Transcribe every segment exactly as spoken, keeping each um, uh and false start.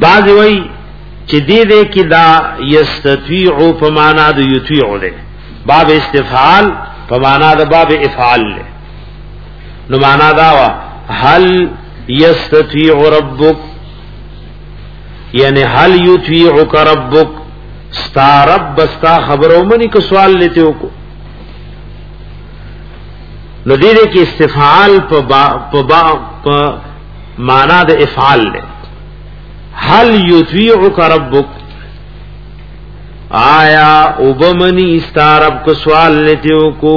بعض وی چې دې دې کې دا یستطيع په معنا د یطيع ده باب استفعال په معنا د باب افعال له نو معنا دا وا هل یستطيع ربک یعنی هل یطيعک ربک ستا رب ستا خبرو منی کو سوال لیتے ہو کو نو دې دې کې استفعال په با په معنا د افعال له هل یطیعک ربک آیا وبمنی استعرب کو سوال لیتے ہو کو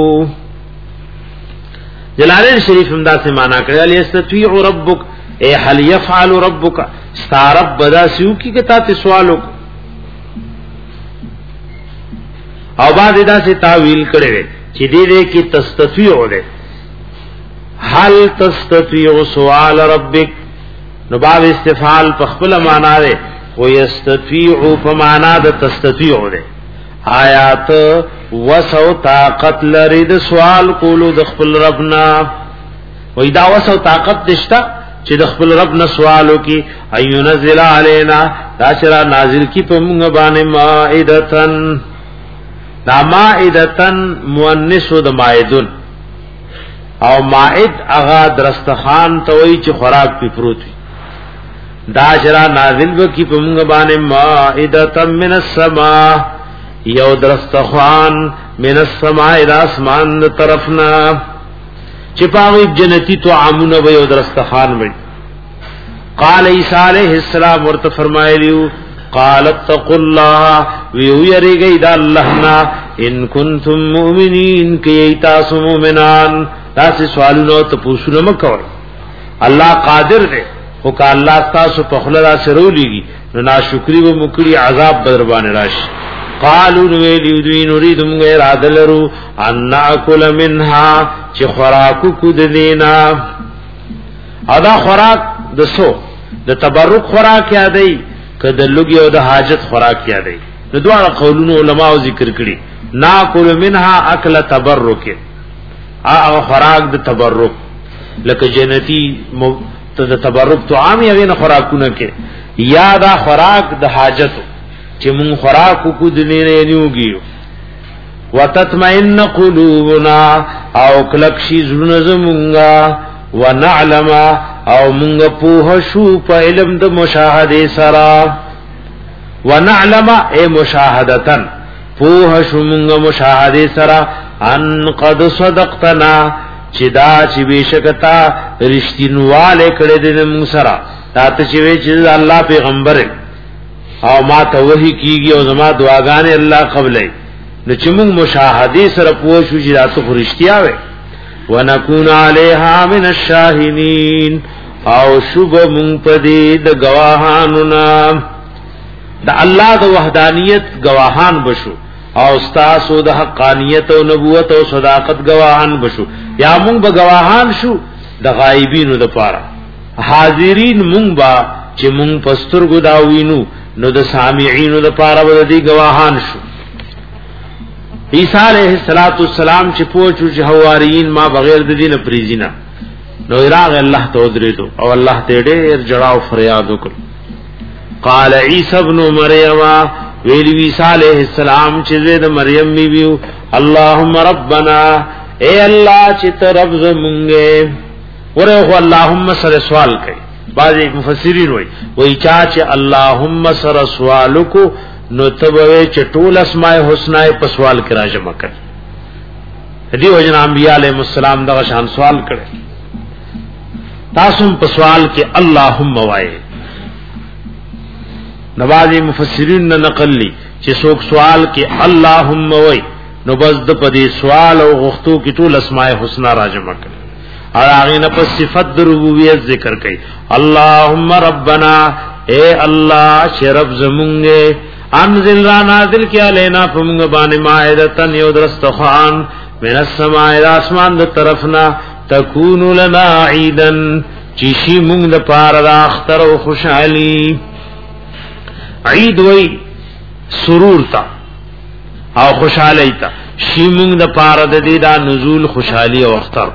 جلالین شریف امدا سے معنی کرے علی استطیع ربک اے هل یفعل ربک استعرب بدا سیو کی کتا تے سوالو او بعد ادا سے تعویل کرے چې دې دې کې تستطيع ده هل تستطيع سوال ربک نو باب استفعال په خپل معنا ده و یستطيع په معنا ده تستطيع ده آیات وسو طاقت لري د سوال کولو د خپل ربنا و اذا وسو طاقت دشتا چې د خپل ربنا سوالو کی اينزل علينا داشرا نازل کی په موږ باندې مائدتن دا مائدتن مؤنث د مائدون او مائد اغا درستخان توي چې خوراک پی پروت وي دا شرا نازل وکي په موږ باندې مائدتن من السما یو درستخان من السماء د اسمان طرفنا چې پاوی جنتی تو عامونه وي او درستخان وي قال عيسى عليه السلام ورته فرمایلیو قالت تقوا الله ويريغي دا اللهنا ان كنتم مؤمنين كي تاسو مؤمنان تاسو سوالونو ته پوښتنه مکوئ الله قادر دی او که الله تاسو په خلدا سرولېږي نو ناشکری و مکړي عذاب بدر باندې راشي قالوا ويلي دوی نريد من غير عدلرو ان ناكل منها چې خوراکو کو د دینا ادا خوراک دسو د تبرک خوراک یادای کده لږی او د حاجت خوراک یادای د دوه قولونو علماء ذکر کړي ناکل منها اکل تبرک ا خوراک د تبرک لکه جنتی ته د تبرک تو عام یې نه خوراکونه کې یا دا خوراک د حاجت چې مون خوراک کو د نه نیوږي وتطمئن قلوبنا او کلکشی زړه زمونږه ونعلم او مونږ په شو په علم د مشاهده سره ونعلم اي مشاهدتن په شو مونږ مشاهده سره ان قد صدقتنا چې دا چې بشکتا رښتینواله کړه دې مونږ سره تاسو چې وی چې الله پیغمبر او ما ته وਹੀ کیږي او زما دعاګانې الله قبلې نو چې مونږ مشاهده سره پوه شو چې تاسو رښتیا وې ونكون عليها من الشاهدين او شوب مون پدې د گواهانو نام د الله د وحدانیت گواهان بشو او استاسو د حقانیت او نبوت او صداقت گواهان بشو یا مون به گواهان شو د غایبینو د پاره حاضرین مون با چې مون پستر ګداوینو نو د سامعینو د پاره ودی گواهان شو عیسی علیہ الصلوۃ والسلام چې پوښتنه چې حواریین ما بغیر د دین پریزینا نو راغ الله ته درېدو او الله ته ډېر جړاو فریاد وکړ قال عیسی ابن مریم ویلی عیسی علیہ السلام چې د مریم میو اللهم ربنا اے الله چې ته رب زمونږه ورغه اللهم سره سوال کوي بعض مفسرین وایي وایي چې اللهم سره سوال کو نو تبوی چټول اسماء الحسنا په سوال کې راجمه کړ دې وجنا انبیاء علیهم السلام دا شان سوال کړي تاسو په سوال کې اللهم وای نوازی مفسرین نے نقل لی چې څوک سوال کې اللهم وای نو بس د پدې سوال او غختو کې ټول اسماء الحسنا راجمه کړي اور هغه نه په صفت د ربوبیت ذکر کړي اللهم ربنا اے الله شرب زمونږه انزل را نازل کیا لینا فمغ بان مائدتن یو درستخوان من السماء الاسمان د طرفنا تکون لنا عیدن چیشی مونږ د پاره د اختر او خوشحالی عید وی سرور تا او خوشحالی تا شی مونږ د پاره د دې دا نزول خوشحالی او اختر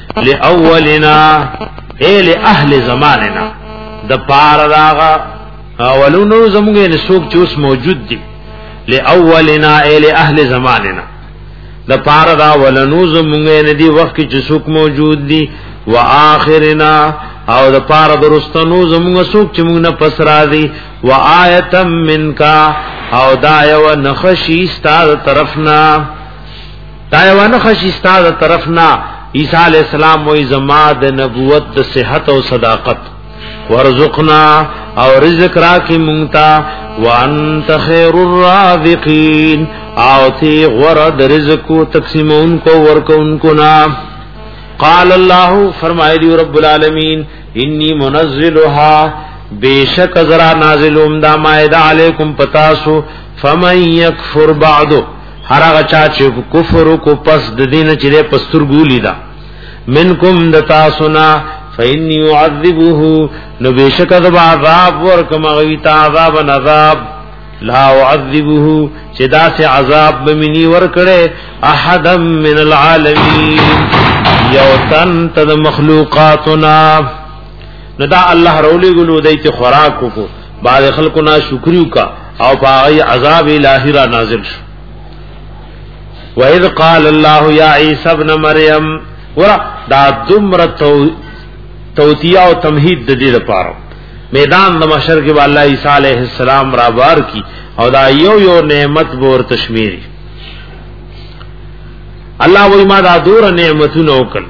لاولنا اے لاهل زماننا د پاره داغه اولونو زمونږه نسوک چوس موجود دي لاولنا ال اهل زماننا د پار دا ولنو زمونږه ندي وخت کې چوک موجود دي واخرنا او د پار درستنو زمونږه سوک چې موږ نه پس را دي وآیتم منکا او دا یو نخشی ستاد طرفنا دا یو نخشی ستاد طرفنا عیسی علیہ السلام وی زما د نبوت د صحت او صداقت ورزقنا او رزق را کی مونتا وانت خیر الرازقین او تی غرد رزق کو تقسیمون کو ورکون کو نا قال الله فرمائے دی رب العالمین انی منزلها بیشک ذرا نازلوم دا مائدہ علیکم پتاسو فمن یکفر بعدو هر هغه چا چې کفر کو پس د دین چې پستر ګولی دا منکم دتا سنا فإني يعذبه نو بیشک ذ عذاب ورکم غیتا عذاب عذاب لا اعذبه چې دا سے عذاب بمنی ور کړي احد من العالمین یوتن تد مخلوقاتنا ندا الله رولی ګلو دای چې خوراک کو بعد خلقنا شکریو کا او باغی عذاب الہی را نازل شو وَإِذْ قَالَ اللَّهُ يَا عِيسَى ابْنَ مَرْيَمَ ورا دا دمر توتیہ او تمہید د دې لپاره میدان د محشر کې الله عیسی علیہ السلام را بار کی او دا یو یو نعمت بور تشمیری الله وی ما دا دور نعمتونو وکړ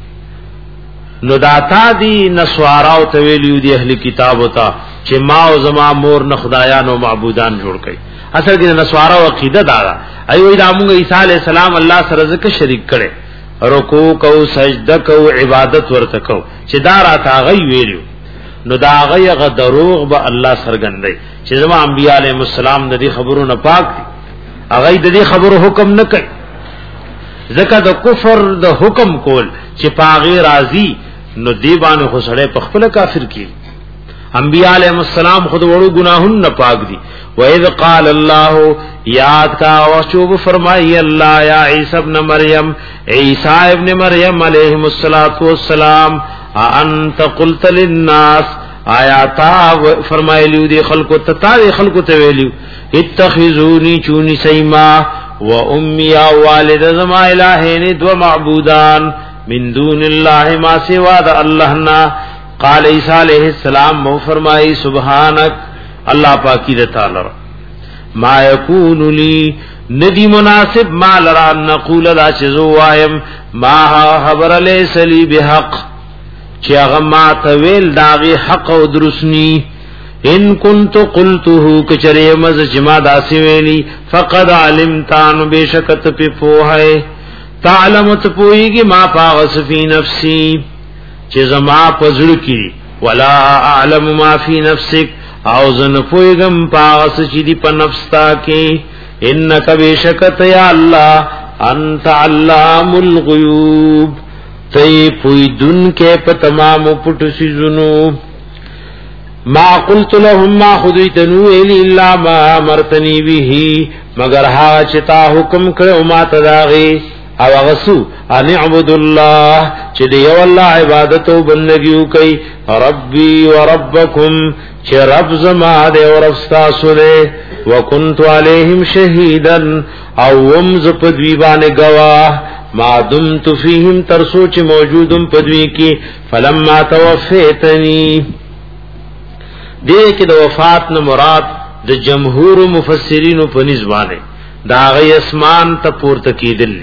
نو داتا دی نسوارا او تویلیو دی اهل کتاب ہوتا چې ما او زما مور نه خدایان او معبودان جوړ کړي اصل کې نسوارا او عقیده دارا ایو دا موږ عیسی علی السلام الله سره ځکه شریک کړي رکوع کو سجده کو عبادت ورته کو چې دارا تا غي ویلو نو دا غي غ دروغ به الله سرګندای چې زما انبیاء علیهم السلام د دې خبرو نه پاک دي هغه د دې خبرو حکم نه کوي ځکه د کفر د حکم کول چې پاغي راضی نو دی باندې خو سړی په خپل کافر کی انبیاء علیهم السلام خود وړو گناهون نه پاک دي و اذ قال الله یاد کا او چوب فرمای الله یا عیسی ابن مریم عیسی ابن مریم علیہ الصلوۃ والسلام انت قلت للناس آیاتا فرمایلیو دی خلقو تتا دی خلقو ته ویلیو اتخذونی چونی سیما و امی والد زما الہین دو معبودان من دون اللہ ما سوا دا اللہ نا قال عیسی علیہ السلام مو فرمائی سبحانک اللہ پاکی دے تعالی ما یکون لی ندی مناسب ما لرا نقول دا چزو وایم ما خبر لیس لی بحق چی اغما تویل داغی حق و درسنی ان کنت قلته کچری مز جما داسی ویلی فقد علمتان بیشکت پی پوہائے تعلمت پوئیگی ما پاغس فی نفسی چیز ما پزر کی ولا اعلم ما فی نفسک او زن پوئیگم پاغس چی دی پا نفستا کی انکا بیشکت یا اللہ انت علام الغیوب تی پوئی دن کے پا تمام پٹ سی زنوب ما قلت لهم ما خدیتنو ایلی اللہ ما مرتنی بیہی مگر ہا چتا حکم کرو ما تداغی او غسو ان اعبد الله چې دی الله عبادت او بندگی کوي ربي وربكم چې رب زما دی او رب تاسو دی وکنت عليهم شهيدا او ومز پدوی باندې گواه ما دمت فيهم ترسو چې موجودم پدوی کې فلما توفيتني دې کې د وفات نه مراد د جمهور مفسرین په نسبانه دا غي اسمان ته پورته کیدل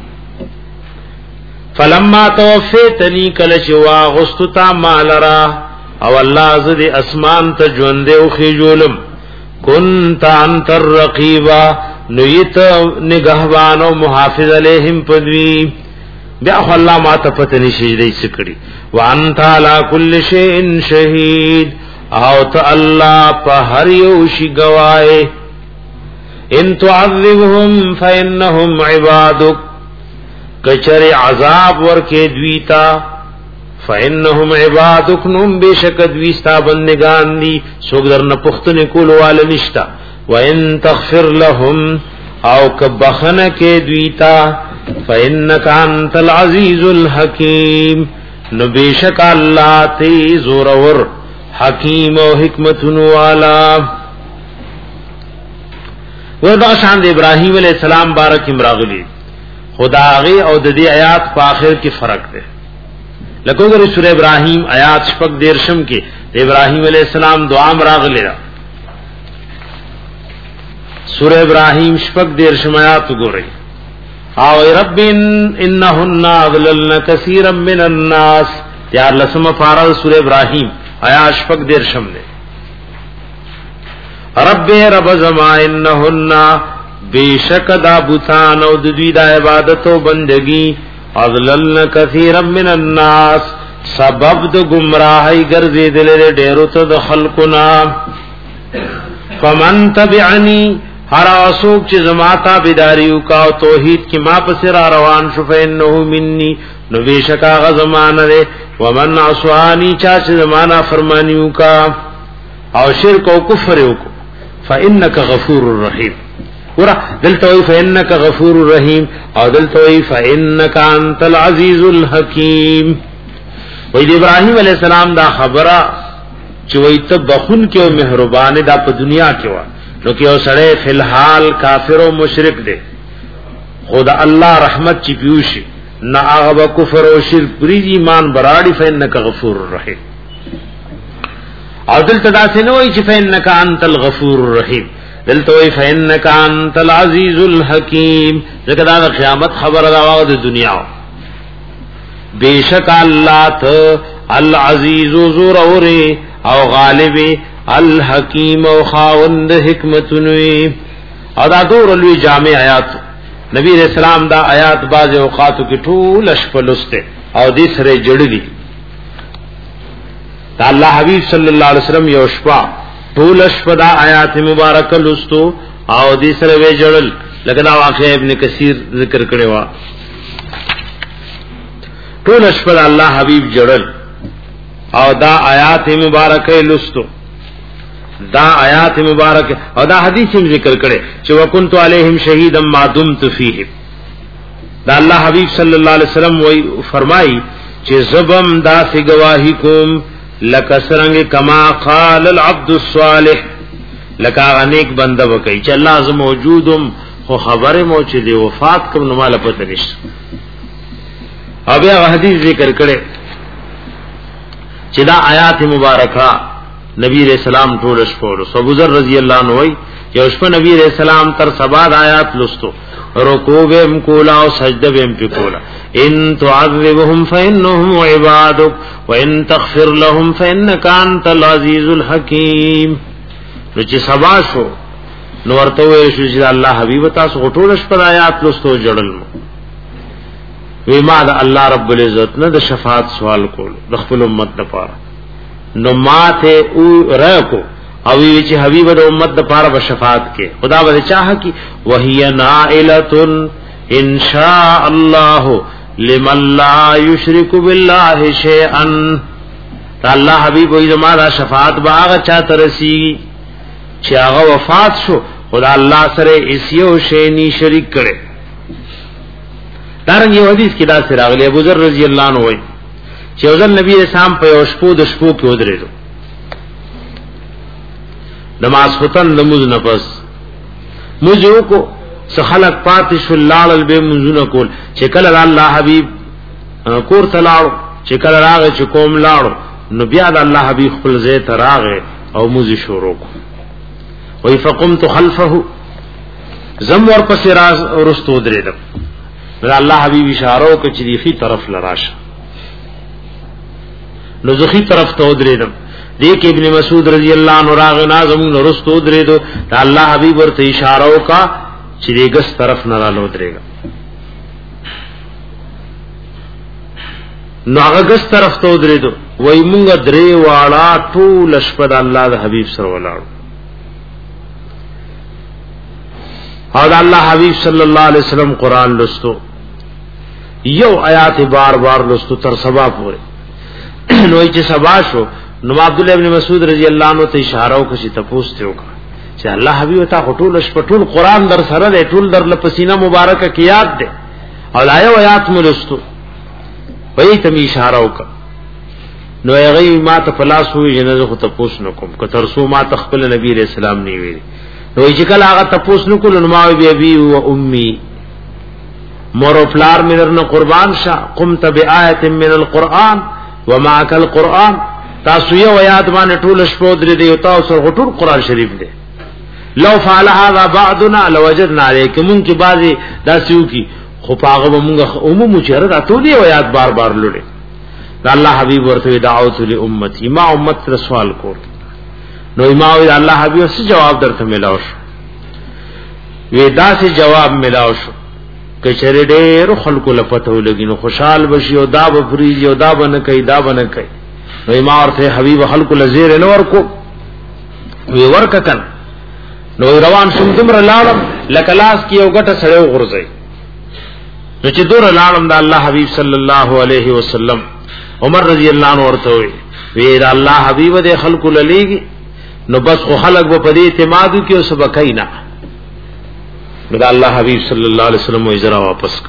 فلما توفیتنی کل چوا غستتا مالرا او اللہ زد اسمان تا جوندے و خیجولم کنتا انت الرقیبا نیت نگہبان و محافظ علیہم پدوی بیاخو اللہ ما تا پتنی شجدی سکڑی وانتا علا کل شئن شہید او تا اللہ پا ہر یوشی گوائے ان تعذبهم فإنهم عبادک کچر عذاب ورکے دویتا فإنهم عبادک نم بیشک دویستا بندگان دی سوک در نپختن کولو والا نشتا وَإِن تَغْفِرْ لَهُمْ او کبخن کے دویتا فإنک انت العزیز الحکیم نو بیشک اللہ تی زورور حکیم او حکمتونو والا. وردا شان ابراهیم علیہ السلام بارک امراغلی خداغي او د دې آیات په اخر کې فرق دی. لکه وګورئ سورہ ابراهیم آیات شپږ دیرشم کې ابراهیم علیہ السلام دعا امراغلی را. سورہ ابراهیم شپږ دیرشم آیات وګورئ. او رب انهن اضللن كثيرا من الناس. یار لسمه فارغ سورہ ابراهیم آیات شپږ دیرشم دی. رب رب زما انهن بیشک دا بوتان او د دوی د عبادت او بندگی اضللن كثيرا من الناس سبب د گمراهی ګرځیدل ډیرو ته د خلقنا. فمن تبعنی هر اسوک چې زما تابعداریو کا او توحید کی ما پس را روان شو فینه مني نو بیشکا غزمانه ده. ومن عصانی چا چې زمانہ فرمانیو کا او شرک او کفر وکړو فانک غفور الرحیم. ورا دلته وی فانک غفور الرحیم او دلته وی فانک انت العزیز الحکیم. وی ابراهیم علیہ السلام دا خبره چې وی ته بخون کې او مهربان دا په دنیا کې و نو کې او سره فی الحال کافر او مشرک دی. خدا الله رحمت چی پیوشي نا هغه کفر او شرک پری ایمان براړي فانک غفور الرحیم. او دلته دا څنګه وی چې فانک انت الغفور الرحیم دلته وی فانک انت العزیز الحکیم. ځکه دا قیامت خبره دا واو د دنیا. بیشک الله ته العزیز زور اوره او غالب الحکیم او خاوند حکمتونوی. او دا دور لوی جامع آیات نبی علیہ السلام دا آیات باز اوقاتو کی ټول اشپلسته او دې سره جوړلی. دا الله حبیب صلی الله علیه وسلم یو شپه ټول شپه دا آیات مبارک لستو او دې سره وی جوړل. لکه دا واقعہ ابن کثیر ذکر کړي وا ټول شپه الله حبیب جوړل او دا آیات مبارک لستو دا آیات مبارک او دا حدیث هم ذکر کړي چې وکنت علیہم شهیدا ما دمت فیهم. دا الله حبیب صلی الله علیه وسلم وی فرمای چې زبم دا سی گواہی کوم لکه سرنګ کما قال العبد الصالح لکه انیک بنده وکي چې الله ز موجودم خو خبره مو چې دی وفات کوم نو مال پته نشته. او بیا حدیث ذکر کړي چې دا آیات مبارکه نبی علیہ السلام ټول شپور ابو ذر رضی اللہ عنہ وی یو شپه نبی علیہ السلام تر سبا آیات لستو رکوع بهم کولا او سجده بهم کولا. ان تعذبهم فانهم عبادك وان تغفر لهم فانك انت العزيز الحكيم. نو چې سبا شو نو ورته وی شو چې الله حبیب تاسو ټول شپه آیات لستو جوړل وی ما د الله رب العزت نه د شفاعت سوال کول د خپل امت لپاره. نو ماته او رکو او وی چې حبیب د امت د پاره به شفاعت کې خدا به چاهه کی وهي نائلتن ان شاء الله لمن لا يشرك بالله شيئا. الله حبیب وی زما د شفاعت باغ چا ترسي چې هغه وفات شو خدا الله سره ایسیو شی ني شریک کړي. دارنګ یو حدیث کې دا سره غلی ابو ذر رضی الله عنه وی چې ځل نبی اسلام په یو شپو د شپو کې ودرېدو نماز ختم نماز نفس مجو کو سخلق پاتې شو لاړل به منځونه کول چې کله الله حبیب کور تلاړو چې کله راغی چې کوم لاړو نو بیا د الله حبیب خپل ځای ته راغی او موزي شروع کو وی فقمت خلفه زم ور پسې راز ورستو درېدم. الله حبیب اشاره وکړه چې دی طرف لراشه نو زخی طرف ته ودرېدم. دیک ابن مسعود رضی اللہ عنہ راغ نازم نرست ودرېدو. دا الله حبیب ورته اشاره وکړه چې دغه طرف نه را لودرېګا. نو هغه طرف ته ودرېدو وای مونږ درې واړه ټول شپه د الله د حبیب سره ولاړو. او د الله حبیب صلی الله علیه وسلم قران لستو یو آیات بار بار لستو تر سبا پورې. نو چې سبا شو نو عبد الله ابن مسعود رضی الله عنه ته اشاره وکړه چې تاسو ته وکړه چې الله حبیب تا ټول شپه ټول قران در سره دی ټول در لپسینه مبارکه کې یاد دی او لایو آیات ملستو وای ته می اشاره وکړه نو هغه ما ته پلاس وی جنازه خو ته پوس نکوم که ترسو ما تخپل نبی رسول الله نی ویل نو چې کله هغه ته پوس نکول نو ما بی ابي او امي مور او فلار مې درنه قربان شه قمت بآیه من القرآن ومعك القرآن تاسو یو آیات باندې ټول شپو درې دی او تاسو ټول قرآن شریف دی لو فعل هذا بعضنا لوجدنا عليكم کې بعضي داسیو کی خو پاغه مونږه عموم چهره دا ټول یو آیات بار بار لړې دا الله حبیب ورته دعوت لامتی ما امت رسول کو نو ما وی الله حبیب څه جواب درته ملاو شو وی دا څه جواب ملاو شو کچره ډېر خلکو لپته ولګي نو خوشحال بشي او دا بفریږي او دا بنه کوي دا بنه کوي نو ما ورته حبیب خلکو لزیر نور کو وی ورک کن نو روان شوم دمر لاړم لکلاس کی او غټه سړیو غرزي نو چې دور لاړم دا الله حبیب صلی الله علیه وسلم عمر رضی الله عنه ورته وی وی دا الله حبیب دې خلکو للیږي نو بس خو خلق به په دې اعتماد کوي او سبقینا نو دا الله حبیب صلی الله علیه وسلم وی زرا واپس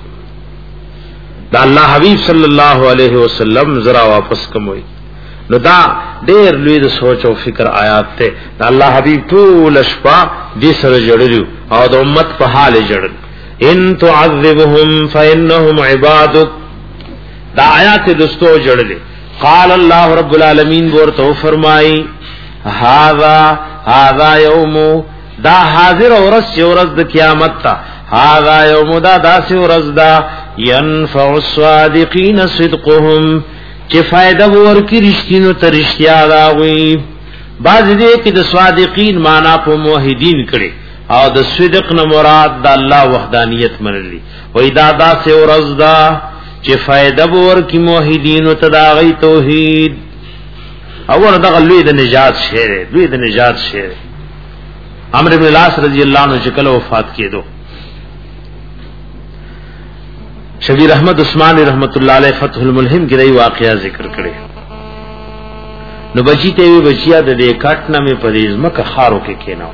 دا الله حبیب صلی الله علیه وسلم زرا واپس کوي نو دا ډیر لوی د سوچ او فکر آیات ته دا الله حبیب ټول شپه دې سره جوړلو او د امت په حال جوړل ان تعذبهم فانهم عبادك دا آیات دستو جوړلې قال الله رب العالمین ورته فرمای هاذا هاذا یوم دا حاضر اورس اورس د قیامت تا هاذا یوم دا داس اورس دا ينفع الصادقین صدقهم چې فائدہ ورکی رښتینو ته رښتیا راوي بعض دې کې د صادقین معنا په موحدین کړي او د صدق نه مراد د الله وحدانیت منلي وې دا داس اورس دا چې فائدہ ورکی موحدین ته دا غي توحید او ورته لوی د نجات شعر لوی د نجات شعر عمرو بن العاص رضی الله عنه چې کله وفات کېدو شبیر احمد عثماني رحمت الله علیه فتح الملهم کې دی واقعیا ذکر کړي نو بچی ته وی بچیا د دې کټ نه مې پریز مکه خارو کې کېناو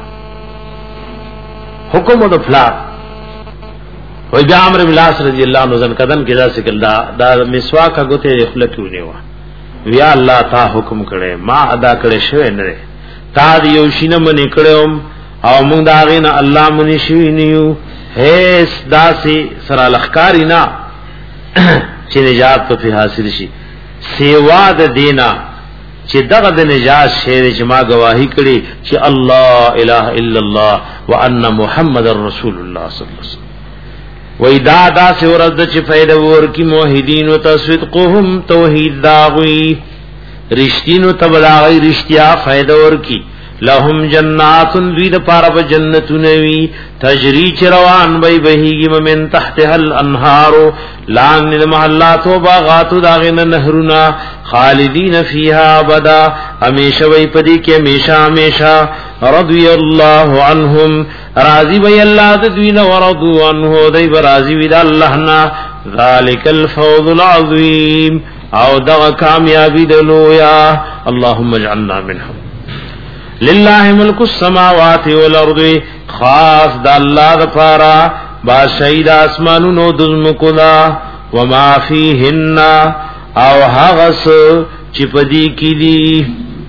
حکم د فلا وای بیا عمرو بن العاص رضی الله عنه ځن کدن کې دا سکل دا د مسواک غته خلکونه و ویا الله تا حکم کړي ما ادا کړي شوی نه تا یو شینه منې کړم او موږ دا غینه الله منی شوی نیو هیڅ داسي سره لخکاری نه چې نجات په حاصل شي سیوا د دینا چې دغه د نجات شعر چې ما گواہی کړي چې الله اله الا الله وان محمد رسول الله صلی الله علیه وسلم وې دا داسې ورځ چې فائدہ ورکی موحدین او تصدقهم توحید داوی رښتینو تبلاغی رښتیا فائدہ ورکی لهم جنات دوید پارب جنتونوی تجری چروان بی بهیگی من تحتها الانهارو لان المحلات و باغاتو داغن نهرنا خالدین فیها بدا امیشہ بی پدی کے امیشہ امیشہ رضی اللہ عنہم راضی بی اللہ دوین ورضو عنہ دی برازی بی دا اللہنا ذالک الفوض العظیم او دغ کامیابی دلویا اللہم اجعلنا منہم لله ملک السماوات والارض خاص د الله غفارا بادشاہی د اسمانونو د زمکو دا وما فیهن او هغس چې پدی کی دی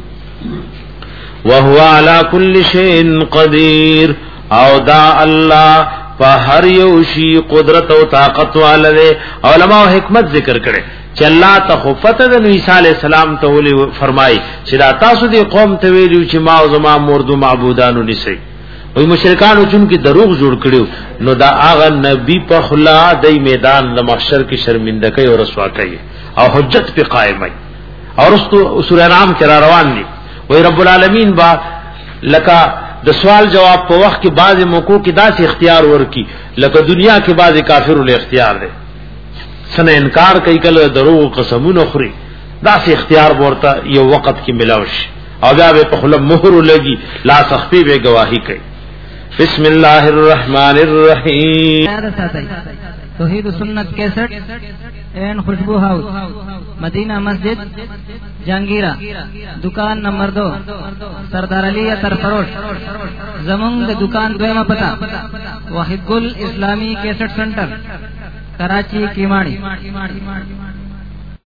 وهو على كل شيء قدير او دا الله په هر یو شی قدرت او طاقت والے علماء حکمت ذکر کړي چې الله ته خفت د عیسی علی السلام ته ولي فرمای چې دا تاسو دی قوم ته ویلو چې ما او زما مردو معبودانو نسی وي مشرکانو چون کې دروغ جوړ کړیو نو دا هغه نبی په خلا د میدان د محشر کې شرمنده کوي او رسوا کوي او حجت په قائمای او رستو سورہ انعام کې را روان دي وي رب العالمین با لکه د سوال جواب په وخت کې بعض موکو کې داسې اختیار ورکی لکه دنیا کې بعض کافرو له اختیار دي سن انکار کوي کله دروغ قسمونه خوري داسې اختیار ورته یو وخت کې ملاوش او بیا په خپل مہر لګي لا سخفي به گواہی کوي بسم الله الرحمن الرحیم توحید سنت کیسٹ این خوشبو ہاؤس مدینہ مسجد جہانگیرہ دکان نمبر دو سردار علی اتر فروش زمونگ دکان دویمہ پتہ واحد گل اسلامی کیسٹ سنٹر کراچی کیماڑی